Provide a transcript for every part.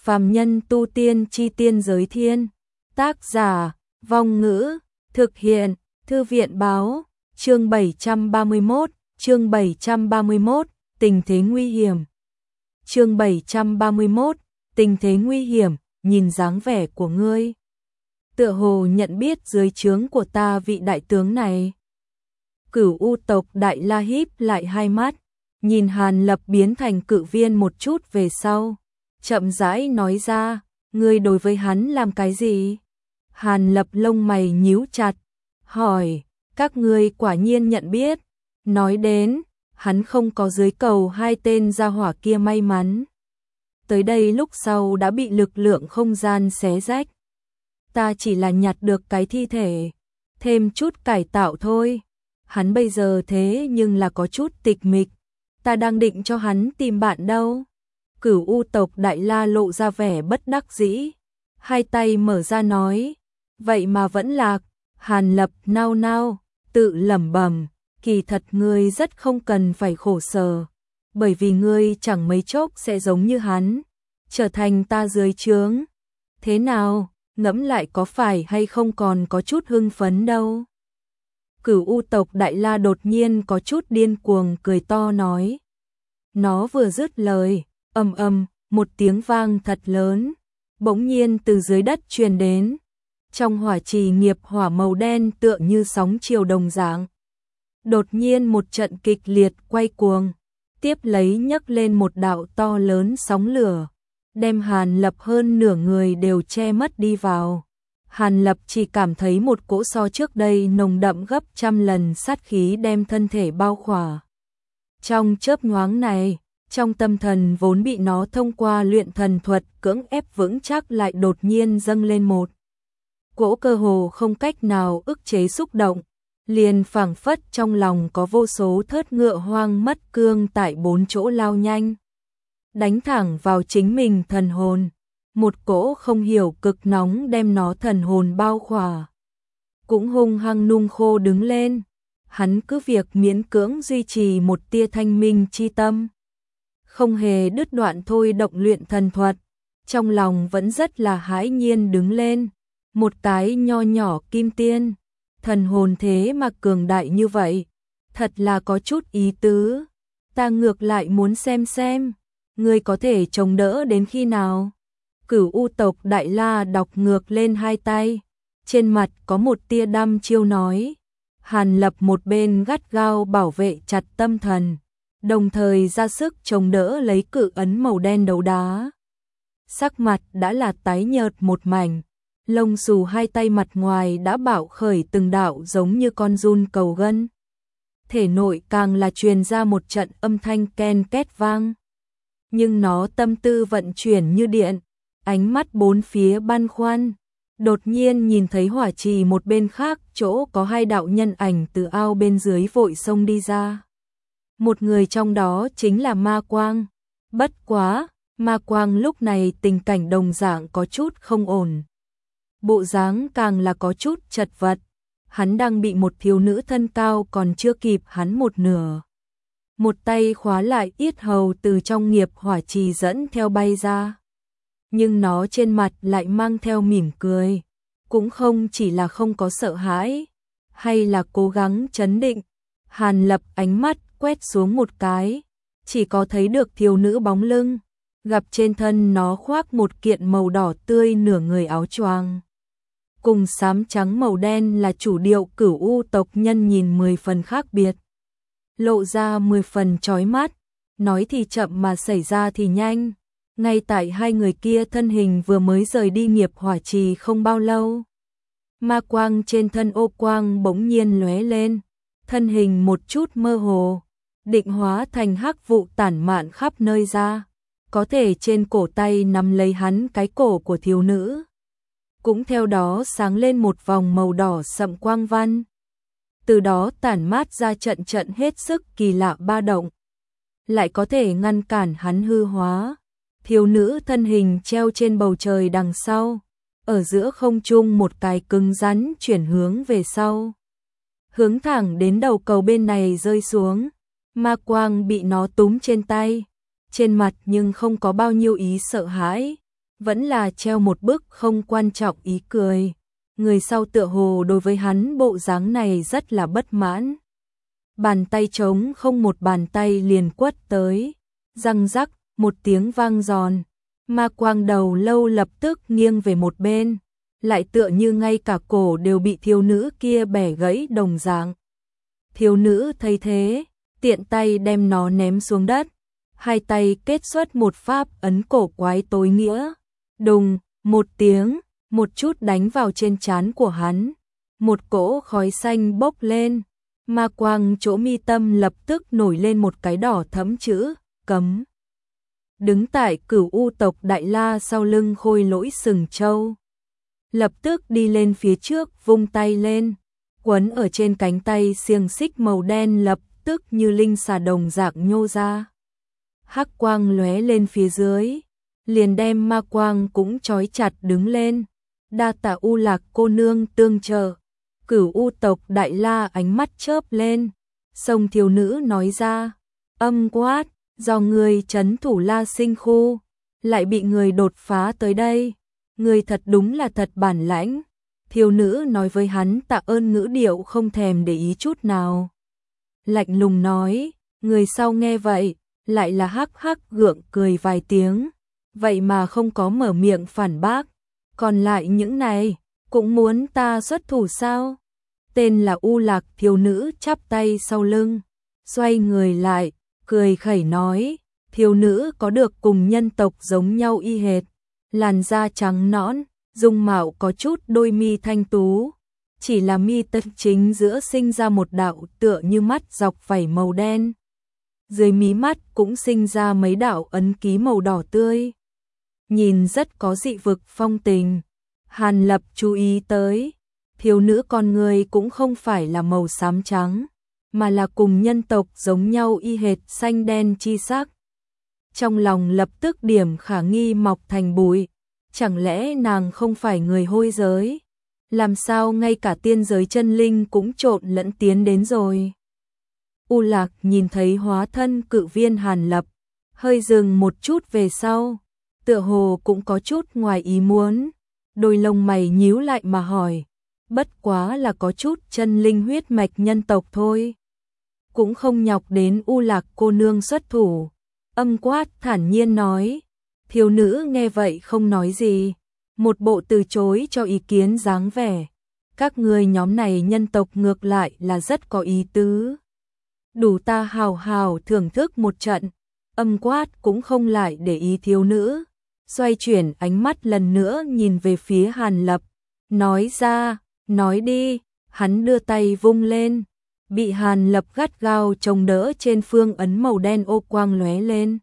Phàm nhân tu tiên chi tiên giới thiên. Tác giả, Vong Ngữ, thực hiện, Thư viện báo, chương 731, tình thế nguy hiểm. Chương 731, tình thế nguy hiểm, nhìn dáng vẻ của ngươi. Tựa hồ nhận biết dưới trướng của ta vị đại tướng này. Cửu U tộc Đại La híp lại hai mắt, nhìn Hàn Lập biến thành cự viên một chút về sau, chậm rãi nói ra, ngươi đối với hắn làm cái gì? Hàn Lập lông mày nhíu chặt, hỏi, các ngươi quả nhiên nhận biết. Nói đến, hắn không có dưới cầu hai tên gia hỏa kia may mắn. Tới đây lúc sau đã bị lực lượng không gian xé rách. Ta chỉ là nhặt được cái thi thể, thêm chút cải tạo thôi. Hắn bây giờ thế nhưng là có chút tịch mịch. Ta đang định cho hắn tìm bạn đâu. Cửu U tộc Đại La lộ ra vẻ bất đắc dĩ, hai tay mở ra nói, vậy mà vẫn lạc. Hàn Lập nao nao, tự lẩm bẩm, kỳ thật ngươi rất không cần phải khổ sở, bởi vì ngươi chẳng mấy chốc sẽ giống như hắn, trở thành ta dưới trướng. Thế nào, ngẫm lại có phải hay không còn có chút hưng phấn đâu. Cửu U tộc Đại La đột nhiên có chút điên cuồng cười to nói. Nó vừa dứt lời, ầm ầm, một tiếng vang thật lớn, bỗng nhiên từ dưới đất truyền đến. Trong hỏa trì nghiệp hỏa màu đen tựa như sóng chiều đồng dạng. Đột nhiên một trận kịch liệt quay cuồng, tiếp lấy nhấc lên một đạo to lớn sóng lửa, đem Hàn Lập hơn nửa người đều che mất đi vào. Hàn Lập chỉ cảm thấy một cỗ so trước đây nồng đậm gấp trăm lần sát khí đem thân thể bao khỏa. Trong chớp nhoáng này, trong tâm thần vốn bị nó thông qua luyện thần thuật cưỡng ép vững chắc lại đột nhiên dâng lên một cỗ cơ hồ không cách nào ức chế xúc động, liền phảng phất trong lòng có vô số thớt ngựa hoang mất cương tại bốn chỗ lao nhanh, đánh thẳng vào chính mình thần hồn. Một cỗ không hiểu cực nóng đem nó thần hồn bao khỏa. Cũng hung hăng nung khô đứng lên. Hắn cứ việc miễn cưỡng duy trì một tia thanh minh chi tâm, không hề đứt đoạn thôi động luyện thần thuật, trong lòng vẫn rất là hãi nhiên đứng lên. Một cái nho nhỏ kim tiên, thần hồn thế mà cường đại như vậy, thật là có chút ý tứ. Ta ngược lại muốn xem, ngươi có thể chống đỡ đến khi nào? Cửu U tộc Đại La đọc ngược lên hai tay, trên mặt có một tia đăm chiêu nói. Hàn Lập một bên gắt gao bảo vệ chặt tâm thần, đồng thời ra sức chống đỡ lấy cự ấn màu đen đấu đá. Sắc mặt đã là tái nhợt một mảnh, lông xù hai tay mặt ngoài đã bạo khởi từng đạo giống như con giun cầu gân. Thể nội càng là truyền ra một trận âm thanh ken két vang. Nhưng nó tâm tư vận chuyển như điện, ánh mắt bốn phía băn khoăn. Đột nhiên nhìn thấy hỏa trì một bên khác chỗ có hai đạo nhân ảnh từ ao bên dưới vội xông đi ra. Một người trong đó chính là Ma Quang. Bất quá, Ma Quang lúc này tình cảnh đồng dạng có chút không ổn. Bộ dáng càng là có chút chật vật. Hắn đang bị một thiếu nữ thân cao còn chưa kịp hắn một nửa. Một tay khóa lại yết hầu từ trong nghiệp hỏa trì dẫn theo bay ra. Nhưng nó trên mặt lại mang theo mỉm cười, cũng không chỉ là không có sợ hãi, hay là cố gắng trấn định. Hàn Lập ánh mắt quét xuống một cái, chỉ có thấy được thiếu nữ bóng lưng, gặp trên thân nó khoác một kiện màu đỏ tươi nửa người áo choàng. Cùng xám trắng màu đen là chủ điệu Cửu U tộc nhân nhìn 10 phần khác biệt. Lộ ra 10 phần chói mắt, nói thì chậm mà xảy ra thì nhanh. Ngay tại hai người kia thân hình vừa mới rời đi nghiệp hỏa trì không bao lâu, ma quang trên thân ô quang bỗng nhiên lóe lên, thân hình một chút mơ hồ, định hóa thành hắc vụ tản mạn khắp nơi ra, có thể trên cổ tay nắm lấy hắn cái cổ của thiếu nữ. Cũng theo đó sáng lên một vòng màu đỏ sậm quang văn, từ đó tản mát ra trận trận hết sức kỳ lạ ba động, lại có thể ngăn cản hắn hư hóa. Thiếu nữ thân hình treo trên bầu trời đằng sau, ở giữa không trung một cái cứng rắn chuyển hướng về sau, hướng thẳng đến đầu cầu bên này rơi xuống. Ma Quang bị nó túm trên tay, trên mặt nhưng không có bao nhiêu ý sợ hãi, vẫn là treo một bức không quan trọng ý cười. Người sau tựa hồ đối với hắn bộ dáng này rất là bất mãn. Bàn tay trống không một bàn tay liền quất tới, răng rắc, một tiếng vang giòn. Ma quang đầu lâu lập tức nghiêng về một bên, lại tựa như ngay cả cổ đều bị thiếu nữ kia bẻ gãy đồng dạng. Thiếu nữ thấy thế, tiện tay đem nó ném xuống đất, hai tay kết xuất một pháp ấn cổ quái tối nghĩa. Đùng, một tiếng, một chút đánh vào trên trán của hắn, một cỗ khói xanh bốc lên, ma quang chỗ mi tâm lập tức nổi lên một cái đỏ thẫm chữ cấm. Đứng tại Cửu U tộc Đại La sau lưng Khôi Lỗi Sừng Trâu, lập tức đi lên phía trước, vung tay lên, quấn ở trên cánh tay xiềng xích màu đen lập tức như linh xà đồng dạng nhô ra. Hắc quang lóe lên phía dưới, liền đem ma quang cũng trói chặt đứng lên. Đa tạ U Lạc cô nương tương trợ. Cửu U tộc Đại La ánh mắt chớp lên, sông thiếu nữ nói ra, âm quát, do người trấn thủ La Sinh khu, lại bị người đột phá tới đây, người thật đúng là thật bản lãnh. Thiếu nữ nói với hắn tạ ơn ngữ điệu không thèm để ý chút nào. Lạnh lùng nói, người sau nghe vậy, lại là hắc hắc gượng cười vài tiếng, vậy mà không có mở miệng phản bác. Còn lại những này, cũng muốn ta xuất thủ sao? Tên là U Lạc thiếu nữ chắp tay sau lưng, xoay người lại, cười khẩy nói, thiếu nữ có được cùng nhân tộc giống nhau y hệt, làn da trắng nõn, dung mạo có chút đôi mi thanh tú, chỉ là mi tâm chính giữa sinh ra một đạo tựa như mắt dọc vảy màu đen. Dưới mí mắt cũng sinh ra mấy đạo ấn ký màu đỏ tươi. Nhìn rất có dị vực phong tình. Hàn Lập chú ý tới, thiếu nữ con người cũng không phải là màu xám trắng, mà là cùng nhân tộc giống nhau y hệt xanh đen chi sắc. Trong lòng lập tức điểm khả nghi mọc thành bụi, chẳng lẽ nàng không phải người hôi giới? Làm sao ngay cả tiên giới chân linh cũng trộn lẫn tiến đến rồi? U Lạc nhìn thấy hóa thân cự viên Hàn Lập, hơi dừng một chút về sau, tựa hồ cũng có chút ngoài ý muốn, đôi lông mày nhíu lại mà hỏi, bất quá là có chút chân linh huyết mạch nhân tộc thôi, cũng không nhọc đến U Lạc cô nương xuất thủ. Âm quát thản nhiên nói, thiếu nữ nghe vậy không nói gì, một bộ từ chối cho ý kiến dáng vẻ. Các người nhóm này nhân tộc ngược lại là rất có ý tứ, đủ ta hào hào thưởng thức một trận. Âm quát cũng không lại để ý thiếu nữ, xoay chuyển ánh mắt lần nữa nhìn về phía Hàn Lập, nói ra, nói đi. Hắn đưa tay vung lên, bị Hàn Lập gắt gao chống đỡ trên phương ấn màu đen, ô quang lóe lên.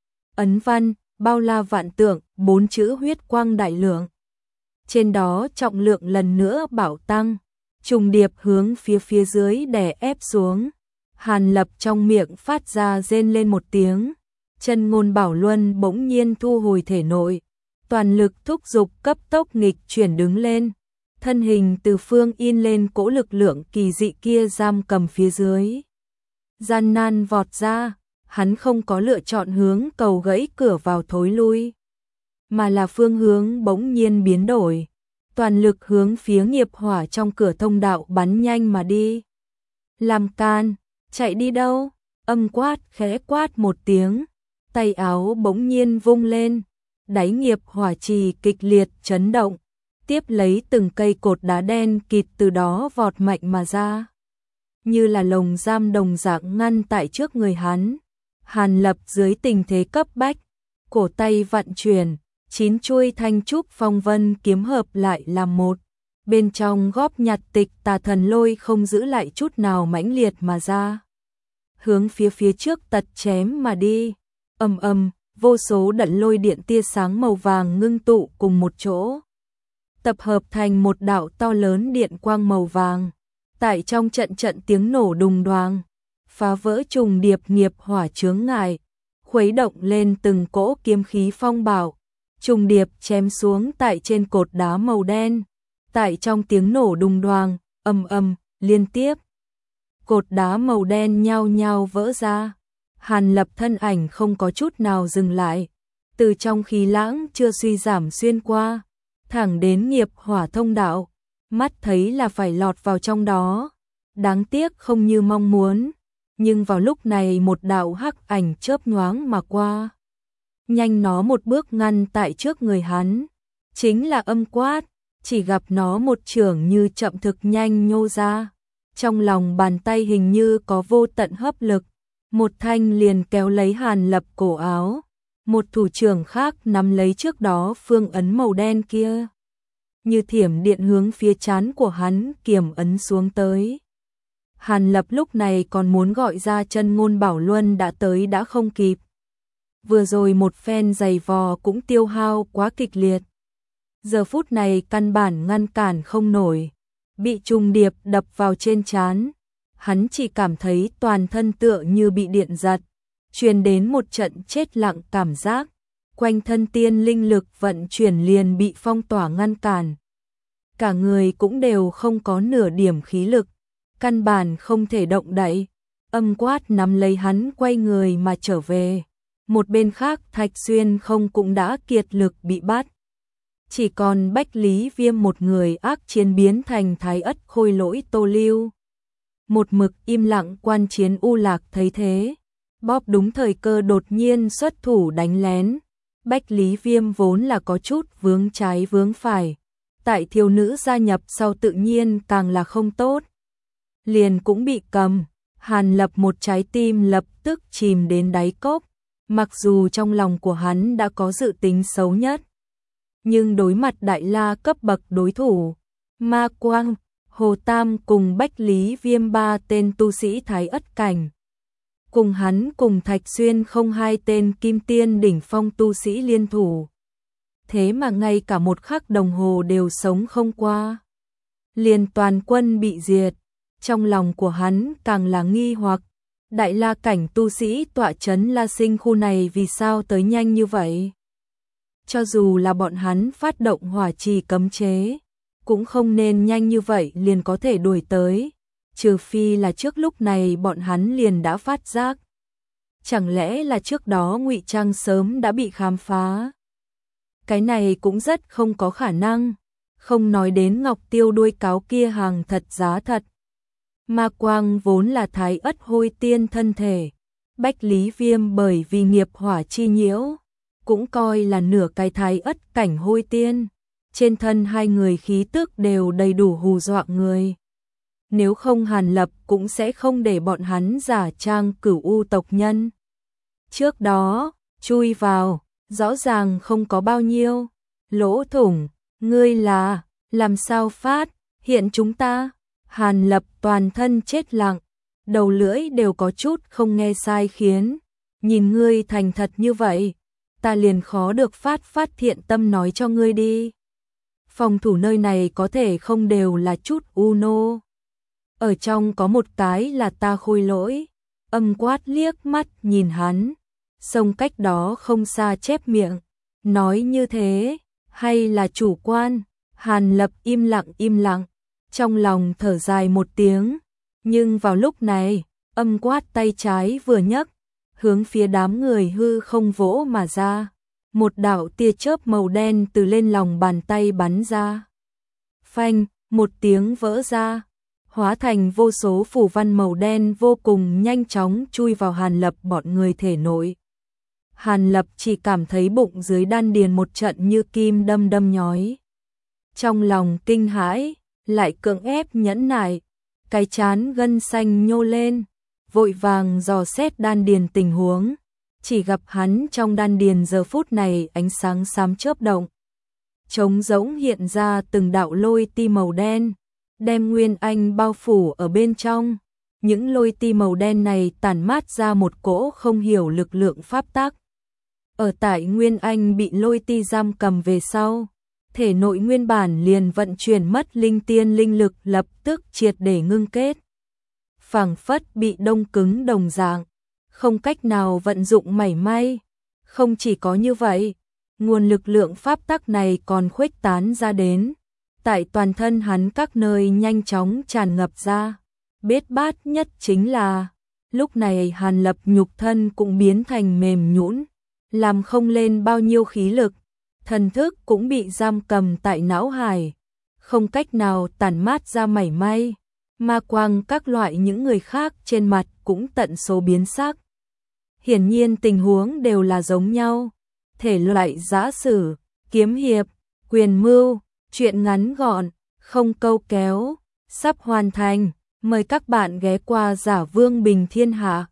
Ấn văn, bao la vạn tượng, 4 chữ huyết quang đại lượng. Trên đó trọng lượng lần nữa bảo tăng, trùng điệp hướng phía dưới đè ép xuống. Hàn Lập trong miệng phát ra rên lên một tiếng, chân ngôn bảo luân bỗng nhiên thu hồi thể nội, toàn lực thúc giục cấp tốc nghịch chuyển đứng lên, thân hình từ phương in lên cỗ lực lượng kỳ dị kia giam cầm phía dưới. Gian nan vọt ra, hắn không có lựa chọn hướng cầu gãy cửa vào thối lui, mà là phương hướng bỗng nhiên biến đổi, toàn lực hướng phía nghiệp hỏa trong cửa thông đạo bắn nhanh mà đi. Làm can, chạy đi đâu? Âm quát khẽ quát một tiếng, tay áo bỗng nhiên vung lên, đáy nghiệp hỏa trì kịch liệt chấn động, tiếp lấy từng cây cột đá đen kịt từ đó vọt mạnh mà ra, như là lồng giam đồng dạng ngăn tại trước người hắn. Hàn Lập dưới tình thế cấp bách, cổ tay vận chuyển, 9 chuôi thanh trúc phong vân kiếm hợp lại làm một, bên trong góp nhặt tịch tà thần lôi không giữ lại chút nào mãnh liệt mà ra, hướng phía trước tật chém mà đi. Ầm ầm, vô số đận lôi điện tia sáng màu vàng ngưng tụ cùng một chỗ, tập hợp thành một đạo to lớn điện quang màu vàng, tại trong trận tiếng nổ đùng đoàng, phá vỡ trùng điệp nghiệp hỏa chướng ngại, khuấy động lên từng cỗ kiếm khí phong bạo, trùng điệp chém xuống tại trên cột đá màu đen. Tại trong tiếng nổ đùng đoàng, ầm ầm, liên tiếp, cột đá màu đen nhao nhao vỡ ra. Hàn Lập thân ảnh không có chút nào dừng lại, từ trong khí lãng chưa suy giảm xuyên qua, thẳng đến nghiệp hỏa thông đạo, mắt thấy là phải lọt vào trong đó. Đáng tiếc không như mong muốn, nhưng vào lúc này một đạo hắc ảnh chớp nhoáng mà qua. Nhanh nó một bước ngăn tại trước người hắn, chính là Âm Quát, chỉ gặp nó một chưởng như chậm thực nhanh nhô ra. Trong lòng bàn tay hình như có vô tận hấp lực, một thanh liền kéo lấy Hàn Lập cổ áo, một thủ trưởng khác nắm lấy trước đó phương ấn màu đen kia. Như thiểm điện hướng phía trán của hắn kiềm ấn xuống tới. Hàn Lập lúc này còn muốn gọi ra Chân Ngôn Bảo Luân đã tới đã không kịp. Vừa rồi một phen giày vò cũng tiêu hao quá kịch liệt. Giờ phút này căn bản ngăn cản không nổi, bị trùng điệp đập vào trên trán. Hắn chỉ cảm thấy toàn thân tựa như bị điện giật, truyền đến một trận chết lặng cảm giác. Quanh thân tiên linh lực vận chuyển liền bị phong tỏa ngăn cản. Cả người cũng đều không có nửa điểm khí lực, căn bản không thể động đậy. Âm Quát nắm lấy hắn quay người mà trở về. Một bên khác Thạch Xuyên không cũng đã kiệt lực bị bắt. Chỉ còn Bách Lý Viêm một người ác chiến biến thành Thái Ất Khôi Lỗi Tô Lưu. Một mực im lặng quan chiến U Lạc thấy thế, bóp đúng thời cơ đột nhiên xuất thủ đánh lén. Bách Lý Viêm vốn là có chút vướng trái vướng phải, tại thiếu nữ gia nhập sau tự nhiên càng là không tốt. Liền cũng bị cầm, Hàn Lập một trái tim lập tức chìm đến đáy cốc, mặc dù trong lòng của hắn đã có dự tính xấu nhất. Nhưng đối mặt đại la cấp bậc đối thủ, Ma Quang, Hồ Tam cùng Bách Lý Viêm ba tên tu sĩ Thái Ất cảnh. Cùng hắn cùng Thạch Xuyên không hai tên kim tiên đỉnh phong tu sĩ liên thủ. Thế mà ngay cả một khắc đồng hồ đều sống không qua. Liền toàn quân bị diệt, trong lòng của hắn càng là nghi hoặc. Đại la cảnh tu sĩ tọa trấn La Sinh khu này vì sao tới nhanh như vậy? Cho dù là bọn hắn phát động hỏa trì cấm chế, cũng không nên nhanh như vậy liền có thể đuổi tới, trừ phi là trước lúc này bọn hắn liền đã phát giác. Chẳng lẽ là trước đó ngụy trang sớm đã bị khám phá? Cái này cũng rất không có khả năng, không nói đến ngọc tiêu đuôi cáo kia hàng thật giá thật. Ma Quang vốn là Thái Ất Hôi Tiên thân thể, Bách Lý Viêm bởi vì nghiệp hỏa chi nhiễu, cũng coi là nửa cái Thái Ất cảnh Hôi Tiên. Trên thân hai người khí tức đều đầy đủ hù dọa người. Nếu không Hàn Lập cũng sẽ không để bọn hắn giả trang Cửu U tộc nhân. Trước đó, chui vào, rõ ràng không có bao nhiêu. Lỗ thủng, ngươi là, làm sao phát, hiện chúng ta. Hàn Lập toàn thân chết lặng, đầu lưỡi đều có chút không nghe sai khiến. Nhìn ngươi thành thật như vậy, ta liền khó được phát thiện tâm nói cho ngươi đi. Phòng thủ nơi này có thể không đều là chút u nô. Ở trong có một cái là ta Khôi Lỗi. Âm Quát liếc mắt nhìn hắn, xông cách đó không xa chép miệng. Nói như thế, hay là chủ quan? Hàn Lập im lặng, trong lòng thở dài một tiếng. Nhưng vào lúc này, Âm Quát tay trái vừa nhấc, hướng phía đám người hư không vỗ mà ra. Một đạo tia chớp màu đen từ lên lòng bàn tay bắn ra. Phanh, một tiếng vỡ ra, hóa thành vô số phù văn màu đen vô cùng nhanh chóng chui vào Hàn Lập bọn người thể nội. Hàn Lập chỉ cảm thấy bụng dưới đan điền một trận như kim đâm nhói. Trong lòng kinh hãi, lại cưỡng ép nhẫn nại, cái trán gân xanh nhô lên, vội vàng dò xét đan điền tình huống. Chỉ gặp hắn trong đan điền giờ phút này ánh sáng xám chớp động. Trống rỗng hiện ra từng đạo lôi ti màu đen, đem Nguyên Anh bao phủ ở bên trong. Những lôi ti màu đen này tản mát ra một cỗ không hiểu lực lượng pháp tắc. Ở tại Nguyên Anh bị lôi ti giam cầm về sau, thể nội nguyên bản liền vận chuyển mất linh tiên linh lực lập tức triệt để ngưng kết. Phảng phất bị đông cứng đồng dạng, không cách nào vận dụng mảy may. Không chỉ có như vậy, nguồn lực lượng pháp tắc này còn khuếch tán ra đến, tại toàn thân hắn các nơi nhanh chóng tràn ngập ra. Bết bát nhất chính là, lúc này Hàn Lập nhục thân cũng biến thành mềm nhũn, làm không lên bao nhiêu khí lực, thần thức cũng bị giam cầm tại não hải, không cách nào tản mát ra mảy may. Ma quang các loại những người khác trên mặt cũng tận số biến sắc. Hiển nhiên tình huống đều là giống nhau. Thể loại giã sử, kiếm hiệp, quyền mưu, truyện ngắn gọn, không câu kéo, sắp hoàn thành. Mời các bạn ghé qua Giả Vương Bình Thiên Hạ.